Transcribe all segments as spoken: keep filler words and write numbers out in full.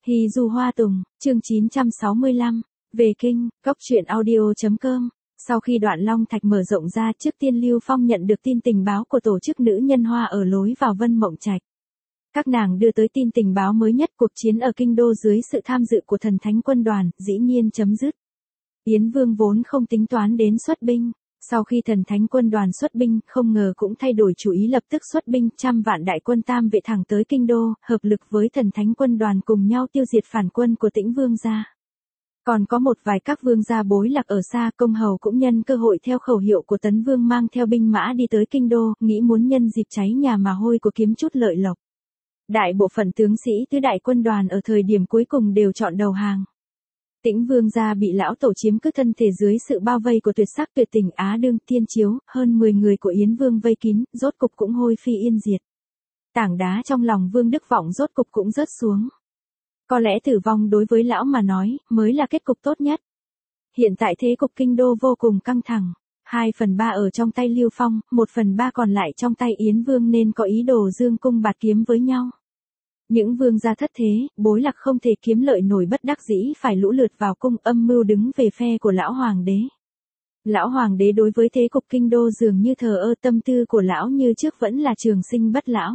Hy Du Hoa Tùng, chương chín trăm sáu mươi lăm, về kinh, góc truyện audio.com. Sau khi Đoạn Long Thạch mở rộng ra, trước tiên Lưu Phong nhận được tin tình báo của tổ chức nữ nhân Hoa ở lối vào Vân Mộng Trạch. Các nàng đưa tới tin tình báo mới nhất, cuộc chiến ở kinh đô dưới sự tham dự của Thần Thánh Quân đoàn, dĩ nhiên chấm dứt. Yến Vương vốn không tính toán đến xuất binh. Sau khi Thần Thánh Quân đoàn xuất binh, không ngờ cũng thay đổi chủ ý, lập tức xuất binh, trăm vạn đại quân tam vệ thẳng tới kinh đô, hợp lực với Thần Thánh Quân đoàn cùng nhau tiêu diệt phản quân của Tĩnh Vương gia. Còn có một vài các vương gia bối lạc ở xa, công hầu cũng nhân cơ hội theo khẩu hiệu của Tấn Vương mang theo binh mã đi tới kinh đô, nghĩ muốn nhân dịp cháy nhà mà hôi của kiếm chút lợi lộc. Đại bộ phận tướng sĩ tứ đại quân đoàn ở thời điểm cuối cùng đều chọn đầu hàng. Tĩnh Vương gia bị lão tổ chiếm cứ thân thể dưới sự bao vây của tuyệt sắc tuyệt tình Á Đương Thiên Chiếu, hơn mười người của Yến Vương vây kín, rốt cục cũng hôi phi yên diệt. Tảng đá trong lòng Vương Đức Vọng rốt cục cũng rớt xuống. Có lẽ tử vong đối với lão mà nói, mới là kết cục tốt nhất. Hiện tại thế cục kinh đô vô cùng căng thẳng. Hai phần ba ở trong tay Lưu Phong, một phần ba còn lại trong tay Yến Vương nên có ý đồ dương cung bạt kiếm với nhau. Những vương gia thất thế, bối lạc không thể kiếm lợi nổi, bất đắc dĩ phải lũ lượt vào cung, âm mưu đứng về phe của lão hoàng đế. Lão hoàng đế đối với thế cục kinh đô dường như thờ ơ, tâm tư của lão như trước vẫn là trường sinh bất lão.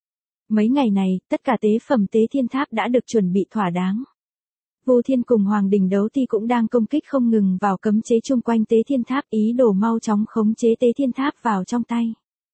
Mấy ngày này, tất cả tế phẩm Tế Thiên Tháp đã được chuẩn bị thỏa đáng. Vu Thiên cùng Hoàng Đình Đấu Thi cũng đang công kích không ngừng vào cấm chế chung quanh Tế Thiên Tháp, ý đồ mau chóng khống chế Tế Thiên Tháp vào trong tay.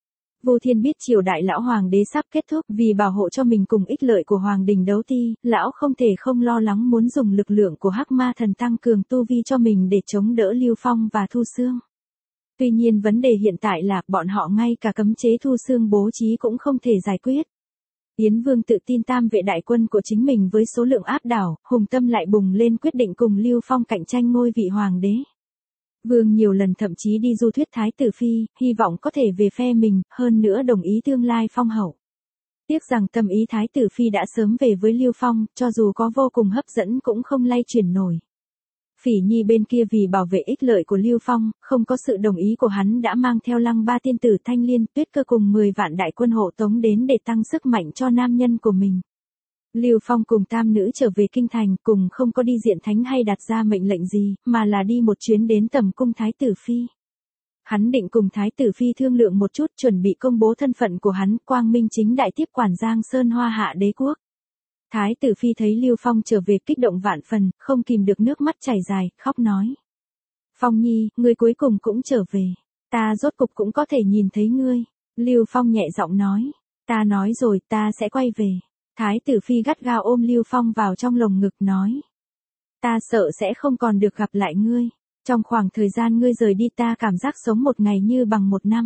Vu Thiên biết triều đại lão hoàng đế sắp kết thúc, vì bảo hộ cho mình cùng ích lợi của Hoàng Đình Đấu Thi, lão không thể không lo lắng muốn dùng lực lượng của Hắc Ma Thần tăng cường tu vi cho mình để chống đỡ Lưu Phong và Thu Xương. Tuy nhiên vấn đề hiện tại là bọn họ ngay cả cấm chế Thu Xương bố trí cũng không thể giải quyết. Yến Vương tự tin tam vệ đại quân của chính mình với số lượng áp đảo, hùng tâm lại bùng lên, quyết định cùng Lưu Phong cạnh tranh ngôi vị hoàng đế. Vương nhiều lần thậm chí đi du thuyết Thái tử Phi, hy vọng có thể về phe mình, hơn nữa đồng ý tương lai phong hậu. Tiếc rằng tâm ý Thái tử Phi đã sớm về với Lưu Phong, cho dù có vô cùng hấp dẫn cũng không lay chuyển nổi. Phỉ Nhi bên kia vì bảo vệ ích lợi của Lưu Phong, không có sự đồng ý của hắn đã mang theo Lăng Ba tiên tử Thanh Liên, Tuyết Cơ cùng mười vạn đại quân hộ tống đến để tăng sức mạnh cho nam nhân của mình. Lưu Phong cùng tam nữ trở về kinh thành, cùng không có đi diện thánh hay đặt ra mệnh lệnh gì, mà là đi một chuyến đến tầm cung Thái tử Phi. Hắn định cùng Thái tử Phi thương lượng một chút, chuẩn bị công bố thân phận của hắn, quang minh chính đại tiếp quản Giang Sơn Hoa Hạ đế quốc. Thái tử Phi thấy Lưu Phong trở về kích động vạn phần, không kìm được nước mắt chảy dài, khóc nói. Phong Nhi, ngươi cuối cùng cũng trở về. Ta rốt cục cũng có thể nhìn thấy ngươi. Lưu Phong nhẹ giọng nói. Ta nói rồi, ta sẽ quay về. Thái tử Phi gắt gao ôm Lưu Phong vào trong lồng ngực nói. Ta sợ sẽ không còn được gặp lại ngươi. Trong khoảng thời gian ngươi rời đi ta cảm giác sống một ngày như bằng một năm.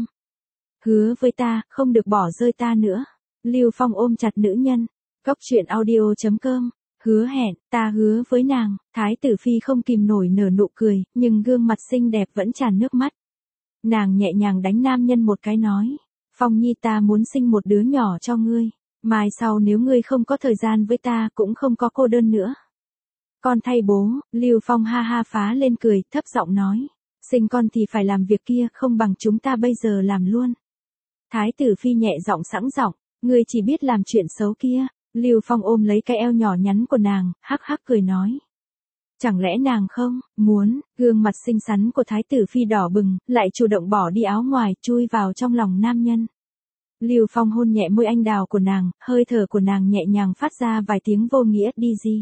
Hứa với ta, không được bỏ rơi ta nữa. Lưu Phong ôm chặt nữ nhân. Góc truyện audio.com, hứa hẹn, ta hứa với nàng. Thái tử Phi không kìm nổi nở nụ cười, nhưng gương mặt xinh đẹp vẫn tràn nước mắt. Nàng nhẹ nhàng đánh nam nhân một cái nói. Phong Nhi, ta muốn sinh một đứa nhỏ cho ngươi. Mai sau nếu ngươi không có thời gian với ta, cũng không có cô đơn nữa. Con thay bố. Lưu Phong ha ha phá lên cười, thấp giọng nói. Sinh con thì phải làm việc kia, không bằng chúng ta bây giờ làm luôn. Thái tử Phi nhẹ giọng sẵn giọng. Ngươi chỉ biết làm chuyện xấu kia. Lưu Phong ôm lấy cái eo nhỏ nhắn của nàng, hắc hắc cười nói. Chẳng lẽ nàng không, muốn, gương mặt xinh xắn của Thái tử Phi đỏ bừng, lại chủ động bỏ đi áo ngoài, chui vào trong lòng nam nhân. Lưu Phong hôn nhẹ môi anh đào của nàng, hơi thở của nàng nhẹ nhàng phát ra vài tiếng vô nghĩa đi gì.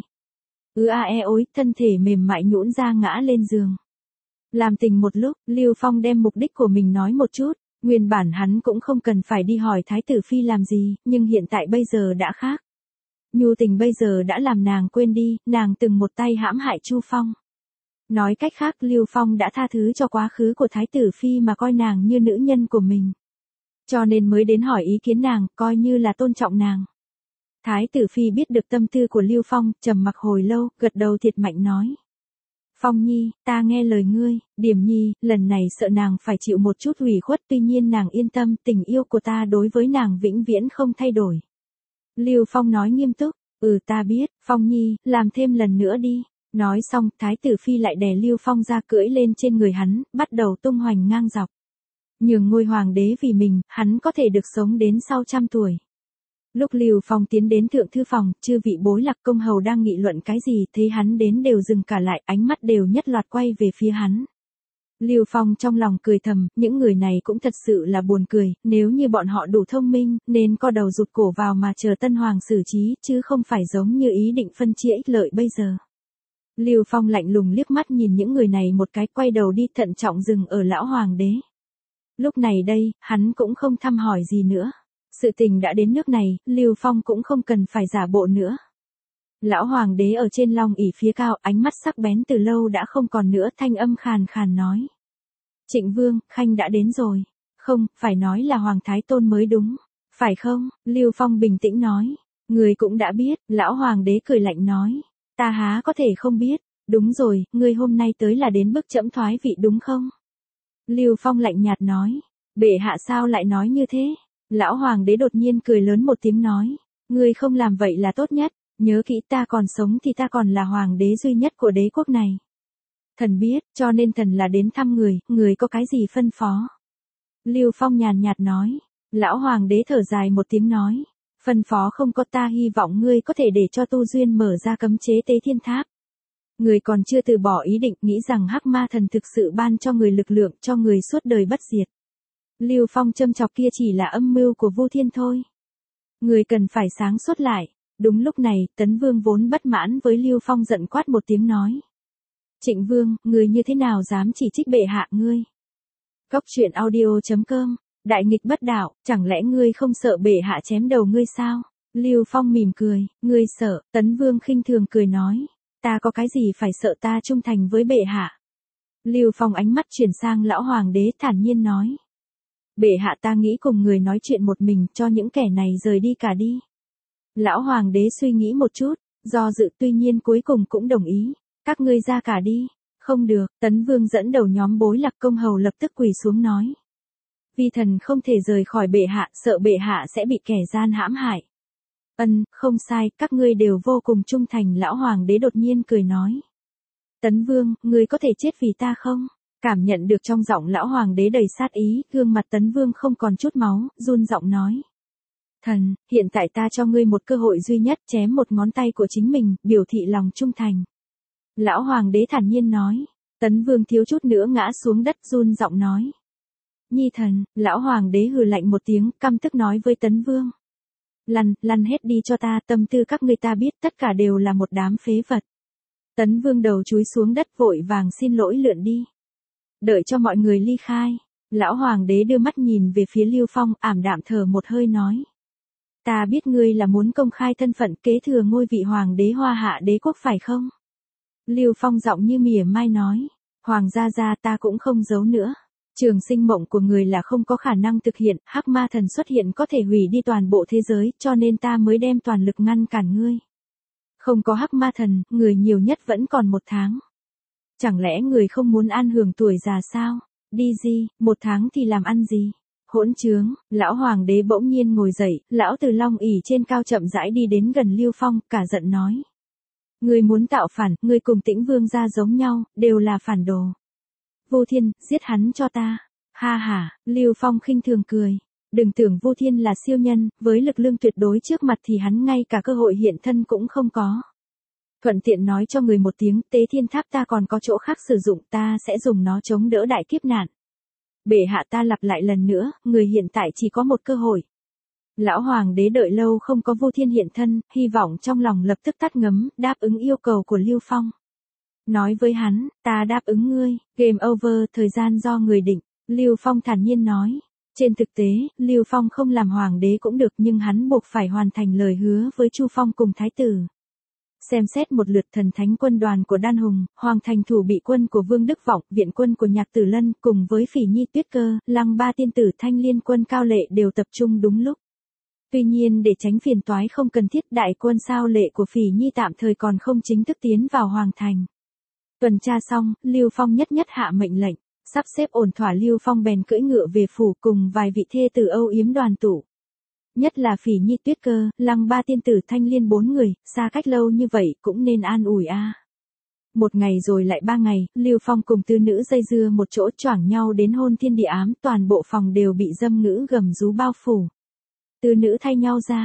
Ư a e ối, thân thể mềm mại nhũn ra ngã lên giường. Làm tình một lúc, Lưu Phong đem mục đích của mình nói một chút. Nguyên bản hắn cũng không cần phải đi hỏi Thái tử Phi làm gì, nhưng hiện tại bây giờ đã khác. Nhu tình bây giờ đã làm nàng quên đi, nàng từng một tay hãm hại Chu Phong. Nói cách khác, Lưu Phong đã tha thứ cho quá khứ của Thái tử Phi mà coi nàng như nữ nhân của mình. Cho nên mới đến hỏi ý kiến nàng, coi như là tôn trọng nàng. Thái tử Phi biết được tâm tư của Lưu Phong, trầm mặc hồi lâu, gật đầu thiệt mạnh nói. Phong Nhi, ta nghe lời ngươi. Điểm Nhi, lần này sợ nàng phải chịu một chút ủy khuất, tuy nhiên nàng yên tâm, tình yêu của ta đối với nàng vĩnh viễn không thay đổi. Lưu Phong nói nghiêm túc. Ừ, ta biết. Phong Nhi, làm thêm lần nữa đi. Nói xong, Thái tử Phi lại đè Lưu Phong ra, cưỡi lên trên người hắn, bắt đầu tung hoành ngang dọc. Nhường ngôi hoàng đế vì mình, hắn có thể được sống đến sau trăm tuổi. Lúc Lưu Phong tiến đến thượng thư phòng, chư vị bối lạc công hầu đang nghị luận cái gì, thấy hắn đến đều dừng cả lại, ánh mắt đều nhất loạt quay về phía hắn. Lưu Phong trong lòng cười thầm, những người này cũng thật sự là buồn cười, nếu như bọn họ đủ thông minh, nên co đầu rụt cổ vào mà chờ Tân Hoàng xử trí, chứ không phải giống như ý định phân chia ích lợi bây giờ. Lưu Phong lạnh lùng liếc mắt nhìn những người này một cái, quay đầu đi, thận trọng dừng ở lão hoàng đế. Lúc này đây, hắn cũng không thăm hỏi gì nữa. Sự tình đã đến nước này, Lưu Phong cũng không cần phải giả bộ nữa. Lão hoàng đế ở trên long ỷ phía cao, ánh mắt sắc bén từ lâu đã không còn nữa, thanh âm khàn khàn nói. Trịnh Vương, Khanh đã đến rồi. Không, phải nói là Hoàng Thái Tôn mới đúng. Phải không? Lưu Phong bình tĩnh nói. Người cũng đã biết, lão hoàng đế cười lạnh nói. Ta há có thể không biết. Đúng rồi, ngươi hôm nay tới là đến bức trẫm thoái vị đúng không? Lưu Phong lạnh nhạt nói. Bệ hạ sao lại nói như thế? Lão hoàng đế đột nhiên cười lớn một tiếng nói. Ngươi không làm vậy là tốt nhất. Nhớ kỹ, ta còn sống thì ta còn là hoàng đế duy nhất của đế quốc này. Thần biết, cho nên thần là đến thăm người, người có cái gì phân phó? Lưu Phong nhàn nhạt nói. Lão hoàng đế thở dài một tiếng nói. Phân phó không có, ta hy vọng ngươi có thể để cho Tu Duyên mở ra cấm chế Tế Thiên Tháp. Người còn chưa từ bỏ ý định, nghĩ rằng Hắc Ma Thần thực sự ban cho người lực lượng, cho người suốt đời bất diệt. Lưu Phong châm chọc, kia chỉ là âm mưu của Vu Thiên thôi. Người cần phải sáng suốt lại. Đúng lúc này, Tấn Vương vốn bất mãn với Lưu Phong giận quát một tiếng nói. Trịnh Vương, người như thế nào dám chỉ trích bệ hạ ngươi? Cốc truyện audio chấm com, đại nghịch bất đạo, chẳng lẽ ngươi không sợ bệ hạ chém đầu ngươi sao? Lưu Phong mỉm cười, ngươi sợ? Tấn Vương khinh thường cười nói. Ta có cái gì phải sợ, ta trung thành với bệ hạ. Lưu Phong ánh mắt chuyển sang lão hoàng đế, thản nhiên nói. Bệ hạ, ta nghĩ cùng người nói chuyện một mình, cho những kẻ này rời đi cả đi. Lão hoàng đế suy nghĩ một chút, do dự, tuy nhiên cuối cùng cũng đồng ý. Các ngươi ra cả đi. Không được, Tấn Vương dẫn đầu nhóm bối lạc công hầu lập tức quỳ xuống nói. Vi thần không thể rời khỏi bệ hạ, sợ bệ hạ sẽ bị kẻ gian hãm hại. Ân, không sai, các ngươi đều vô cùng trung thành. Lão hoàng đế đột nhiên cười nói. Tấn Vương, ngươi có thể chết vì ta không? Cảm nhận được trong giọng lão hoàng đế đầy sát ý, gương mặt Tấn Vương không còn chút máu, run giọng nói. Thần, hiện tại ta cho ngươi một cơ hội duy nhất, chém một ngón tay của chính mình, biểu thị lòng trung thành. Lão hoàng đế thản nhiên nói. Tấn Vương thiếu chút nữa ngã xuống đất, run giọng nói. Nhi thần, lão hoàng đế hừ lạnh một tiếng, căm tức nói với Tấn Vương. Lăn, lăn hết đi cho ta, tâm tư các ngươi ta biết, tất cả đều là một đám phế vật. Tấn Vương đầu chúi xuống đất, vội vàng xin lỗi lượn đi. Đợi cho mọi người ly khai, lão hoàng đế đưa mắt nhìn về phía Lưu Phong, ảm đạm thở một hơi nói. Ta biết ngươi là muốn công khai thân phận kế thừa ngôi vị hoàng đế Hoa Hạ đế quốc phải không? Lưu Phong giọng như mỉa mai nói. Hoàng gia gia, ta cũng không giấu nữa. Trường sinh mộng của người là không có khả năng thực hiện, Hắc Ma Thần xuất hiện có thể hủy đi toàn bộ thế giới, cho nên ta mới đem toàn lực ngăn cản ngươi. Không có Hắc Ma Thần, người nhiều nhất vẫn còn một tháng. Chẳng lẽ người không muốn an hưởng tuổi già sao? Đi gì, một tháng thì làm ăn gì? Hỗn trướng, lão hoàng đế bỗng nhiên ngồi dậy, lão từ long ỷ trên cao chậm rãi đi đến gần Lưu Phong, cả giận nói. Ngươi muốn tạo phản, ngươi cùng Tĩnh Vương gia giống nhau, đều là phản đồ. Vô Thiên, giết hắn cho ta. Ha ha, Lưu Phong khinh thường cười. Đừng tưởng Vô Thiên là siêu nhân, với lực lượng tuyệt đối trước mặt thì hắn ngay cả cơ hội hiện thân cũng không có. Thuận tiện nói cho người một tiếng, Tế Thiên Tháp ta còn có chỗ khác sử dụng, ta sẽ dùng nó chống đỡ đại kiếp nạn. Bệ hạ, ta lặp lại lần nữa, người hiện tại chỉ có một cơ hội. Lão hoàng đế đợi lâu không có Vô Thiên hiện thân, hy vọng trong lòng lập tức tắt ngấm, đáp ứng yêu cầu của Lưu Phong. Nói với hắn, ta đáp ứng ngươi, game over, thời gian do người định. Lưu Phong thản nhiên nói. Trên thực tế, Lưu Phong không làm hoàng đế cũng được, nhưng hắn buộc phải hoàn thành lời hứa với Chu Phong cùng thái tử. Xem xét một lượt, thần thánh quân đoàn của Đan Hùng, Hoàng Thành thủ bị quân của Vương Đức Vọng, viện quân của Nhạc Tử Lân, cùng với Phỉ Nhi Tuyết Cơ, Lăng Ba tiên tử Thanh Liên quân Cao Lệ đều tập trung đúng lúc. Tuy nhiên để tránh phiền toái không cần thiết, đại quân Sao Lệ của Phỉ Nhi tạm thời còn không chính thức tiến vào Hoàng Thành. Tuần tra xong, Lưu Phong nhất nhất hạ mệnh lệnh, sắp xếp ổn thỏa, Lưu Phong bèn cưỡi ngựa về phủ cùng vài vị thê tử âu yếm đoàn tụ. Nhất là Phỉ Nhi Tuyết Cơ, Lăng Ba tiên tử Thanh Liên bốn người, xa cách lâu như vậy cũng nên an ủi a. À. Một ngày rồi lại ba ngày, Lưu Phong cùng tư nữ dây dưa một chỗ, choảng nhau đến hôn thiên địa ám, toàn bộ phòng đều bị dâm ngữ gầm rú bao phủ. Tư nữ thay nhau ra,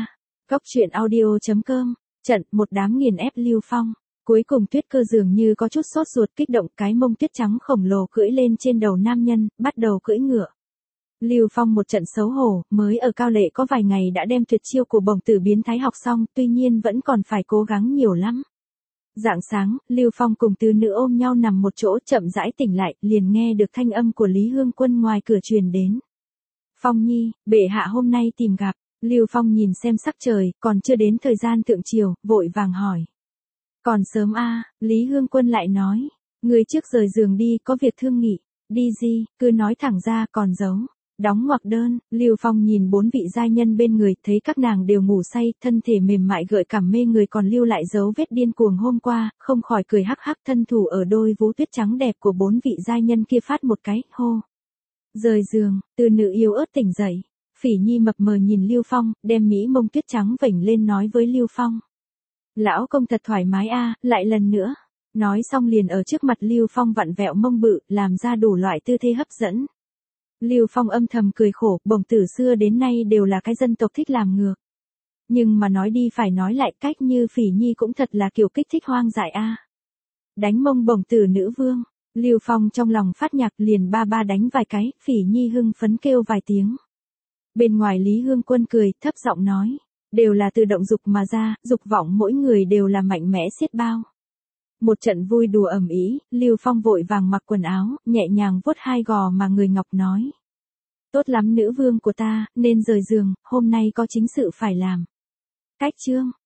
Cốc truyện audio chấm com, trận một đám nghiền ép Lưu Phong. Cuối cùng Tuyết Cơ dường như có chút sốt ruột kích động, cái mông tuyết trắng khổng lồ cưỡi lên trên đầu nam nhân, bắt đầu cưỡi ngựa. Lưu Phong một trận xấu hổ, mới ở Cao Lệ có vài ngày đã đem tuyệt chiêu của bổng tử biến thái học xong, tuy nhiên vẫn còn phải cố gắng nhiều lắm. Rạng sáng, Lưu Phong cùng tứ nữ ôm nhau nằm một chỗ, chậm rãi tỉnh lại, liền nghe được thanh âm của Lý Hương Quân ngoài cửa truyền đến. Phong nhi, bệ hạ hôm nay tìm gặp. Lưu Phong nhìn xem sắc trời, còn chưa đến thời gian thượng triều, vội vàng hỏi. Còn sớm a, Lý Hương Quân lại nói. Người trước rời giường đi, có việc thương nghị. Đi gì, cứ nói thẳng ra, còn giấu. Đóng ngoặc đơn, Lưu Phong nhìn bốn vị giai nhân bên người, thấy các nàng đều ngủ say, thân thể mềm mại gợi cảm mê người, còn lưu lại dấu vết điên cuồng hôm qua, không khỏi cười hắc hắc, thân thủ ở đôi vú tuyết trắng đẹp của bốn vị giai nhân kia phát một cái, hô. Rời giường, từ nữ yếu ớt tỉnh dậy. Phỉ Nhi mập mờ nhìn Lưu Phong, đem mỹ mông tuyết trắng vểnh lên nói với Lưu Phong. Lão công thật thoải mái a, lại lần nữa. Nói xong liền ở trước mặt Lưu Phong vặn vẹo mông bự, làm ra đủ loại tư thế hấp dẫn. Lưu Phong âm thầm cười khổ, bổng tử xưa đến nay đều là cái dân tộc thích làm ngược. Nhưng mà nói đi phải nói lại, cách như Phỉ Nhi cũng thật là kiểu kích thích hoang dại a. Đánh mông bổng tử nữ vương, Lưu Phong trong lòng phát nhạc liền ba ba đánh vài cái, Phỉ Nhi hưng phấn kêu vài tiếng. Bên ngoài Lý Hương Quân cười, thấp giọng nói, đều là từ động dục mà ra, dục vọng mỗi người đều là mạnh mẽ xiết bao. Một trận vui đùa ầm ĩ, Lưu Phong vội vàng mặc quần áo, nhẹ nhàng vuốt hai gò mà người ngọc nói. Tốt lắm nữ vương của ta, nên rời giường, hôm nay có chính sự phải làm. Cách chương,